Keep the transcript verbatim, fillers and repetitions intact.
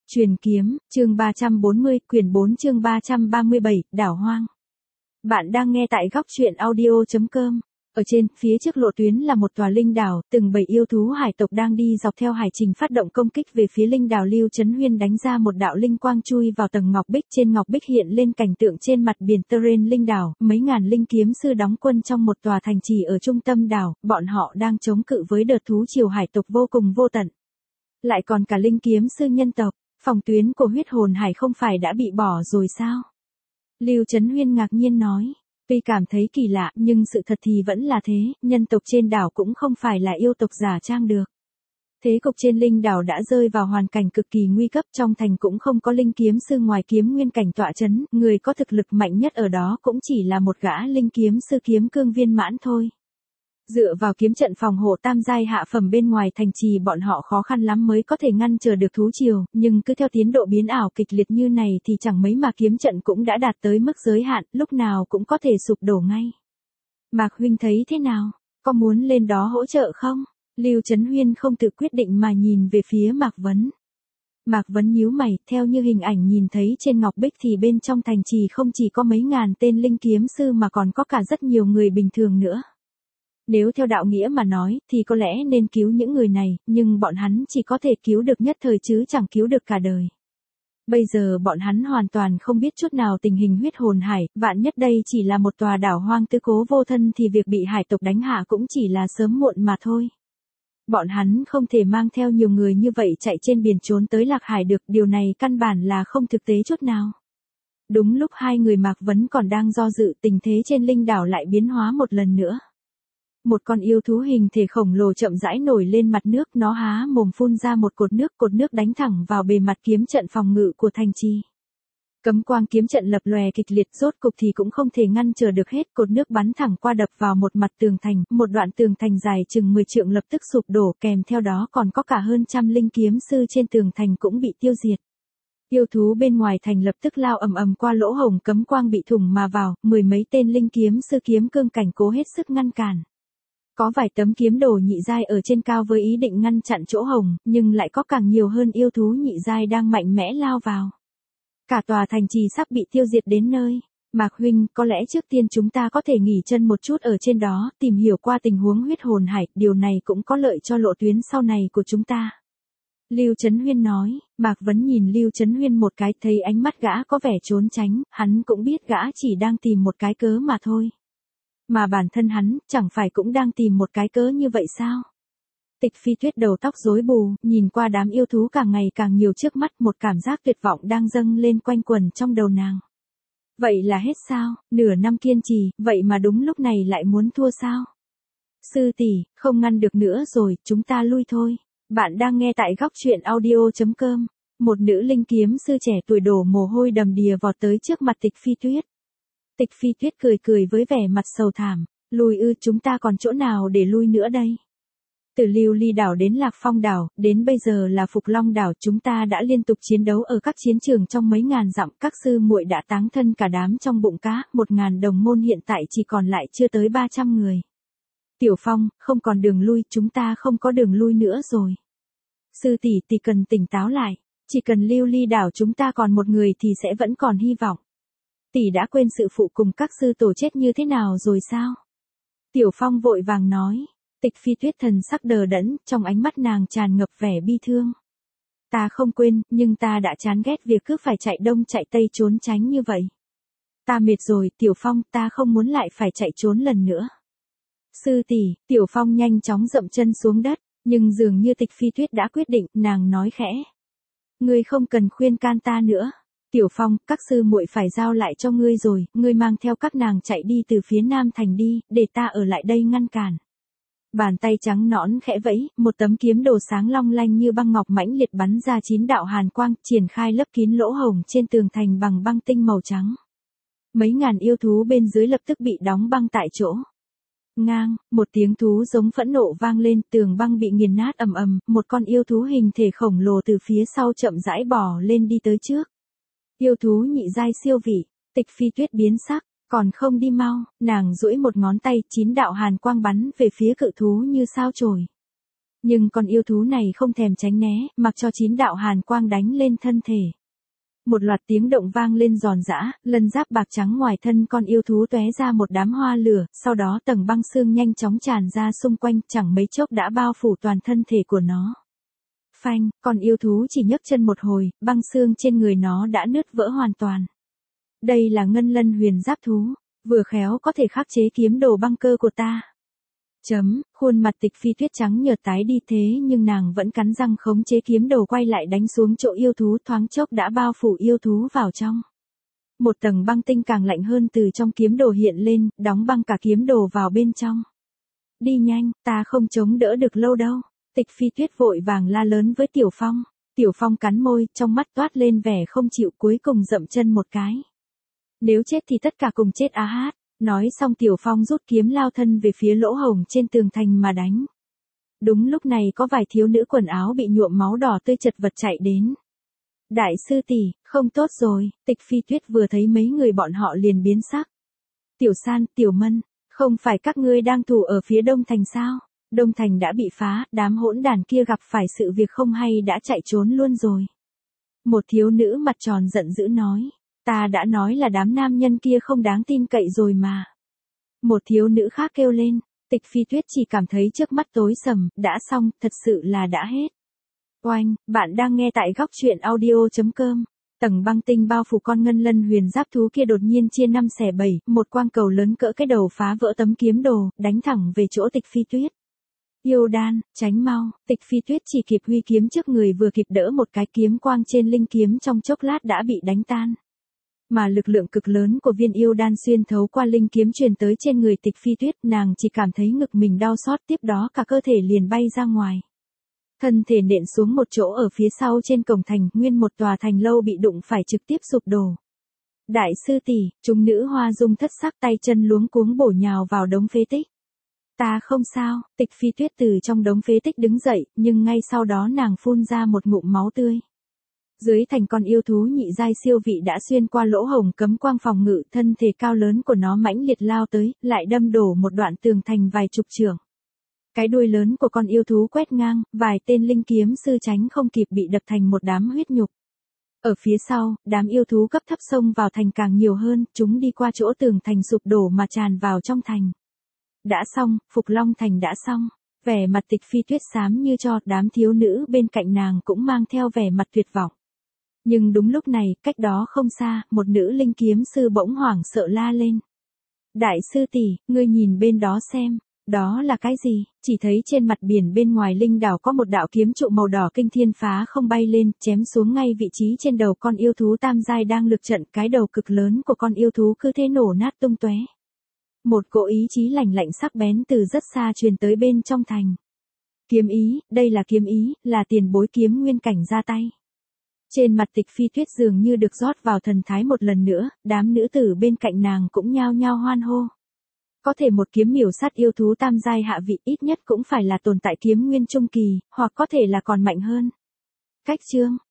Truyền kiếm, chương ba trăm bốn mươi, quyển bốn chương ba trăm ba mươi bảy, đảo hoang. Bạn đang nghe tại góc truyện audio chấm com. Ở trên, phía trước lộ tuyến là một tòa linh đảo, từng bầy yêu thú hải tộc đang đi dọc theo hải trình phát động công kích về phía linh đảo. Lưu Chấn Huyên đánh ra một đạo linh quang chui vào tầng ngọc bích, trên ngọc bích hiện lên cảnh tượng trên mặt biển Terrain linh đảo, mấy ngàn linh kiếm sư đóng quân trong một tòa thành trì ở trung tâm đảo, bọn họ đang chống cự với đợt thú triều hải tộc vô cùng vô tận. Lại còn cả linh kiếm sư nhân tộc. Phòng tuyến của huyết hồn hải không phải đã bị bỏ rồi sao? Lưu Chấn Huyên ngạc nhiên nói. Tuy cảm thấy kỳ lạ, nhưng sự thật thì vẫn là thế, nhân tộc trên đảo cũng không phải là yêu tộc giả trang được. Thế cục trên linh đảo đã rơi vào hoàn cảnh cực kỳ nguy cấp, trong thành cũng không có linh kiếm sư ngoài kiếm nguyên cảnh tọa chấn, người có thực lực mạnh nhất ở đó cũng chỉ là một gã linh kiếm sư kiếm cương viên mãn thôi. Dựa vào kiếm trận phòng hộ tam giai hạ phẩm bên ngoài thành trì, bọn họ khó khăn lắm mới có thể ngăn trở được thú triều, nhưng cứ theo tiến độ biến ảo kịch liệt như này thì chẳng mấy mà kiếm trận cũng đã đạt tới mức giới hạn, lúc nào cũng có thể sụp đổ ngay. Mạc huynh thấy thế nào? Có muốn lên đó hỗ trợ không? Lưu Chấn Huyên không tự quyết định mà nhìn về phía Mạc Vấn. Mạc Vấn nhíu mày, theo như hình ảnh nhìn thấy trên ngọc bích thì bên trong thành trì không chỉ có mấy ngàn tên linh kiếm sư mà còn có cả rất nhiều người bình thường nữa. Nếu theo đạo nghĩa mà nói, thì có lẽ nên cứu những người này, nhưng bọn hắn chỉ có thể cứu được nhất thời chứ chẳng cứu được cả đời. Bây giờ bọn hắn hoàn toàn không biết chút nào tình hình huyết hồn hải, vạn nhất đây chỉ là một tòa đảo hoang tư cố vô thân thì việc bị hải tộc đánh hạ cũng chỉ là sớm muộn mà thôi. Bọn hắn không thể mang theo nhiều người như vậy chạy trên biển trốn tới Lạc Hải được, điều này căn bản là không thực tế chút nào. Đúng lúc hai người Mạc Vấn còn đang do dự, tình thế trên linh đảo lại biến hóa một lần nữa. Một con yêu thú hình thể khổng lồ chậm rãi nổi lên mặt nước, nó há mồm phun ra một cột nước, cột nước đánh thẳng vào bề mặt kiếm trận phòng ngự của thành trì. Cấm quang kiếm trận lập lòe kịch liệt, rốt cục thì cũng không thể ngăn trở được hết, cột nước bắn thẳng qua đập vào một mặt tường thành, một đoạn tường thành dài chừng mười trượng lập tức sụp đổ, kèm theo đó còn có cả hơn trăm linh kiếm sư trên tường thành cũng bị tiêu diệt. Yêu thú bên ngoài thành lập tức lao ầm ầm qua lỗ hổng cấm quang bị thủng mà vào, mười mấy tên linh kiếm sư kiếm cương cảnh cố hết sức ngăn cản. Có vài tấm kiếm đồ nhị giai ở trên cao với ý định ngăn chặn chỗ hổng, nhưng lại có càng nhiều hơn yêu thú nhị giai đang mạnh mẽ lao vào. Cả tòa thành trì sắp bị tiêu diệt đến nơi. Mạc huynh, có lẽ trước tiên chúng ta có thể nghỉ chân một chút ở trên đó, tìm hiểu qua tình huống huyết hồn hải, điều này cũng có lợi cho lộ tuyến sau này của chúng ta. Lưu Chấn Huyên nói. Mạc Vấn nhìn Lưu Chấn Huyên một cái, thấy ánh mắt gã có vẻ trốn tránh, hắn cũng biết gã chỉ đang tìm một cái cớ mà thôi. Mà bản thân hắn, chẳng phải cũng đang tìm một cái cớ như vậy sao? Tịch Phi Tuyết đầu tóc rối bù, nhìn qua đám yêu thú càng ngày càng nhiều trước mắt, một cảm giác tuyệt vọng đang dâng lên quanh quẩn trong đầu nàng. Vậy là hết sao? Nửa năm kiên trì, vậy mà đúng lúc này lại muốn thua sao? Sư tỷ, không ngăn được nữa rồi, chúng ta lui thôi. Bạn đang nghe tại góc truyện audio chấm com. Một nữ linh kiếm sư trẻ tuổi đổ mồ hôi đầm đìa vọt tới trước mặt Tịch Phi Tuyết. Tịch Phi Tuyết cười cười với vẻ mặt sầu thảm, lui ư, chúng ta còn chỗ nào để lui nữa đây? Từ Lưu Ly đảo đến Lạc Phong đảo, đến bây giờ là Phục Long đảo, chúng ta đã liên tục chiến đấu ở các chiến trường trong mấy ngàn dặm, các sư muội đã táng thân cả đám trong bụng cá, một ngàn đồng môn hiện tại chỉ còn lại chưa tới ba trăm người. Tiểu Phong, không còn đường lui, chúng ta không có đường lui nữa rồi. Sư tỷ tỷ cần tỉnh táo lại, chỉ cần Lưu Ly đảo chúng ta còn một người thì sẽ vẫn còn hy vọng. Tỷ đã quên sự phụ cùng các sư tổ chết như thế nào rồi sao? Tiểu Phong vội vàng nói. Tịch Phi Tuyết thần sắc đờ đẫn, trong ánh mắt nàng tràn ngập vẻ bi thương. Ta không quên, nhưng ta đã chán ghét việc cứ phải chạy đông chạy tây trốn tránh như vậy. Ta mệt rồi, Tiểu Phong, ta không muốn lại phải chạy trốn lần nữa. Sư tỷ, Tiểu Phong nhanh chóng dậm chân xuống đất, nhưng dường như Tịch Phi Tuyết đã quyết định, nàng nói khẽ. Ngươi không cần khuyên can ta nữa. Tiểu Phong, các sư muội phải giao lại cho ngươi rồi, ngươi mang theo các nàng chạy đi từ phía Nam thành đi, để ta ở lại đây ngăn cản. Bàn tay trắng nõn khẽ vẫy, một tấm kiếm đồ sáng long lanh như băng ngọc mãnh liệt bắn ra chín đạo hàn quang, triển khai lấp kín lỗ hổng trên tường thành bằng băng tinh màu trắng. Mấy ngàn yêu thú bên dưới lập tức bị đóng băng tại chỗ. Ngang, một tiếng thú giống phẫn nộ vang lên, tường băng bị nghiền nát ầm ầm, một con yêu thú hình thể khổng lồ từ phía sau chậm rãi bò lên đi tới trước. Yêu thú nhị giai siêu vị, Tịch Phi Tuyết biến sắc, còn không đi mau, nàng duỗi một ngón tay, chín đạo hàn quang bắn về phía cự thú như sao chổi. Nhưng con yêu thú này không thèm tránh né, mặc cho chín đạo hàn quang đánh lên thân thể. Một loạt tiếng động vang lên giòn giã, lân giáp bạc trắng ngoài thân con yêu thú tóe ra một đám hoa lửa, sau đó tầng băng xương nhanh chóng tràn ra xung quanh, chẳng mấy chốc đã bao phủ toàn thân thể của nó. Phanh, con yêu thú chỉ nhấc chân một hồi, băng xương trên người nó đã nứt vỡ hoàn toàn. Đây là ngân lân huyền giáp thú, vừa khéo có thể khắc chế kiếm đồ băng cơ của ta. Chấm, khuôn mặt Tịch Phi Tuyết trắng nhợt tái đi thế nhưng nàng vẫn cắn răng khống chế kiếm đồ quay lại đánh xuống chỗ yêu thú, thoáng chốc đã bao phủ yêu thú vào trong. Một tầng băng tinh càng lạnh hơn từ trong kiếm đồ hiện lên, đóng băng cả kiếm đồ vào bên trong. Đi nhanh, ta không chống đỡ được lâu đâu. Tịch Phi Tuyết vội vàng la lớn với Tiểu Phong. Tiểu Phong cắn môi, trong mắt toát lên vẻ không chịu, cuối cùng dậm chân một cái. Nếu chết thì tất cả cùng chết á hát. Nói xong Tiểu Phong rút kiếm lao thân về phía lỗ hổng trên tường thành mà đánh. Đúng lúc này có vài thiếu nữ quần áo bị nhuộm máu đỏ tươi chật vật chạy đến. Đại sư tỷ, không tốt rồi. Tịch Phi Tuyết vừa thấy mấy người bọn họ liền biến sắc. Tiểu San, Tiểu Mân, không phải các ngươi đang thủ ở phía đông thành sao? Đông thành đã bị phá, đám hỗn đàn kia gặp phải sự việc không hay đã chạy trốn luôn rồi. Một thiếu nữ mặt tròn giận dữ nói. Ta đã nói là đám nam nhân kia không đáng tin cậy rồi mà. Một thiếu nữ khác kêu lên. Tịch Phi Tuyết chỉ cảm thấy trước mắt tối sầm, đã xong, thật sự là đã hết. Oanh, bạn đang nghe tại góc truyện audio chấm com. Tầng băng tinh bao phủ con ngân lân huyền giáp thú kia đột nhiên chia năm xẻ bảy, một quang cầu lớn cỡ cái đầu phá vỡ tấm kiếm đồ, đánh thẳng về chỗ Tịch Phi Tuyết. Yêu đan, tránh mau. Tịch Phi Tuyết chỉ kịp huy kiếm trước người, vừa kịp đỡ một cái kiếm quang trên linh kiếm, trong chốc lát đã bị đánh tan. Mà lực lượng cực lớn của viên yêu đan xuyên thấu qua linh kiếm truyền tới trên người Tịch Phi Tuyết, nàng chỉ cảm thấy ngực mình đau xót, tiếp đó cả cơ thể liền bay ra ngoài. Thân thể nện xuống một chỗ ở phía sau trên cổng thành, nguyên một tòa thành lâu bị đụng phải trực tiếp sụp đổ. Đại sư tỷ, chúng nữ Hoa Dung thất sắc, tay chân luống cuống bổ nhào vào đống phế tích. Ta không sao. Tịch Phi Tuyết từ trong đống phế tích đứng dậy, nhưng ngay sau đó nàng phun ra một ngụm máu tươi. Dưới thành con yêu thú nhị giai siêu vị đã xuyên qua lỗ hổng cấm quang phòng ngự, thân thể cao lớn của nó mãnh liệt lao tới, lại đâm đổ một đoạn tường thành vài chục trượng. Cái đuôi lớn của con yêu thú quét ngang, vài tên linh kiếm sư tránh không kịp bị đập thành một đám huyết nhục. Ở phía sau, đám yêu thú cấp thấp xông vào thành càng nhiều hơn, chúng đi qua chỗ tường thành sụp đổ mà tràn vào trong thành. Đã xong, Phục Long thành đã xong. Vẻ mặt Tịch Phi Tuyết xám như tro, đám thiếu nữ bên cạnh nàng cũng mang theo vẻ mặt tuyệt vọng. Nhưng đúng lúc này, cách đó không xa, một nữ linh kiếm sư bỗng hoảng sợ la lên. Đại sư tỷ, ngươi nhìn bên đó xem, đó là cái gì? Chỉ thấy trên mặt biển bên ngoài linh đảo có một đạo kiếm trụ màu đỏ kinh thiên phá không bay lên, chém xuống ngay vị trí trên đầu con yêu thú tam giai đang lực trận, cái đầu cực lớn của con yêu thú cứ thế nổ nát tung tóe. Một cỗ ý chí lạnh lạnh sắc bén từ rất xa truyền tới bên trong thành. Kiếm ý, đây là kiếm ý, là tiền bối kiếm nguyên cảnh ra tay. Trên mặt Tịch Phi Tuyết dường như được rót vào thần thái một lần nữa, đám nữ tử bên cạnh nàng cũng nhao nhao hoan hô. Có thể một kiếm miểu sát yêu thú tam giai hạ vị, ít nhất cũng phải là tồn tại kiếm nguyên trung kỳ, hoặc có thể là còn mạnh hơn. Cách chương,